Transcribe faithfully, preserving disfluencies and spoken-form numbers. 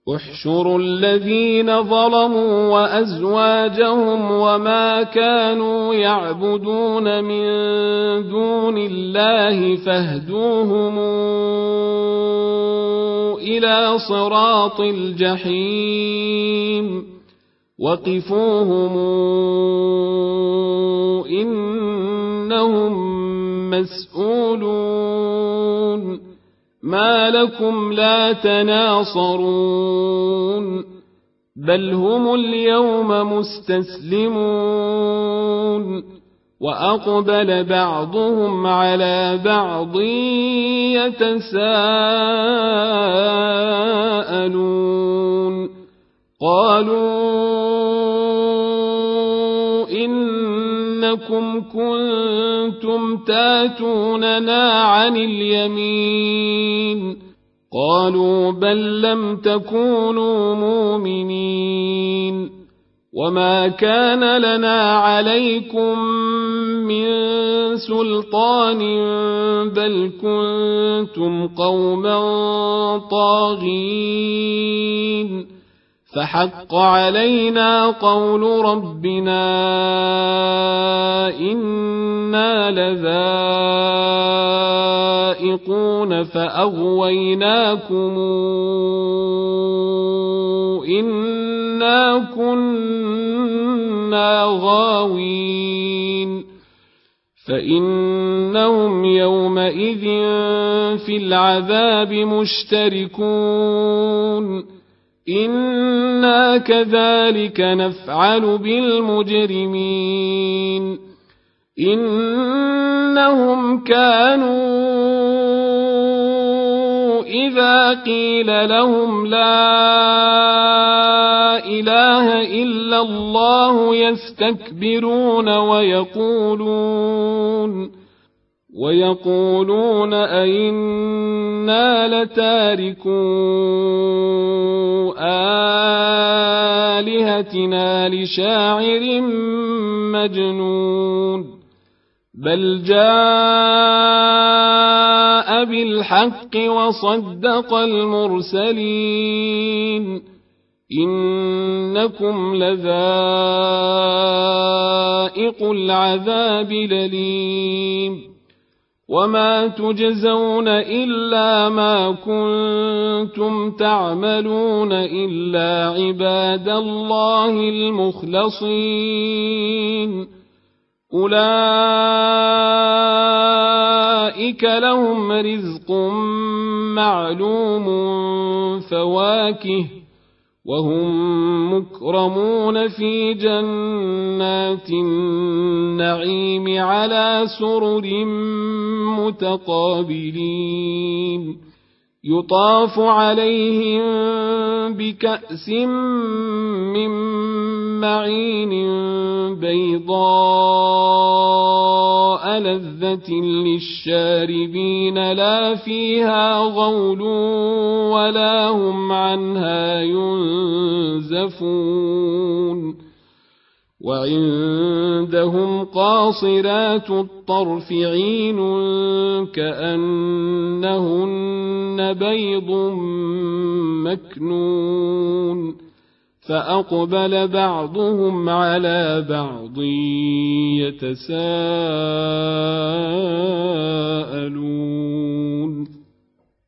احشروا الذين ظلموا وأزواجهم وما كانوا يعبدون من دون الله فاهدوهم إلى صراط الجحيم وقفوهم إنهم مسؤولون ما لكم لا تناصرون بل هم اليوم مستسلمون وأقبل بعضهم على بعض يتساءلون قالوا إنكم كنتم تاتوننا عن اليمين قالوا بل لم تكونوا مؤمنين وما كان لنا عليكم من سلطان بل كنتم قوما طاغين فحق علينا قول ربنا إنا لذائقون فأغويناكم إنا كنا غاوين فإنهم يومئذ في العذاب مشتركون إنا كذلك نفعل بالمجرمين إنهم كانوا إذا قيل لهم لا إله إلا الله يستكبرون ويقولون ويقولون أئنا لتاركو آلهتنا لشاعر مجنون بل جاء بالحق وصدق المرسلين إنكم لذائق العذاب الأليم وما تجزون إلا ما كنتم تعملون إلا عباد الله المخلصين أولئك لهم رزق معلوم فواكه وهم مكرمون في جنات النعيم على سرر متقابلين يطاف عليهم بكأس من معين بيضاء لذة للشاربين لا فيها غول ولا هم عنها ينزفون وعندهم قاصرات الطرف عين كأنهن بيض مكنون فأقبل بعضهم على بعض يتساءلون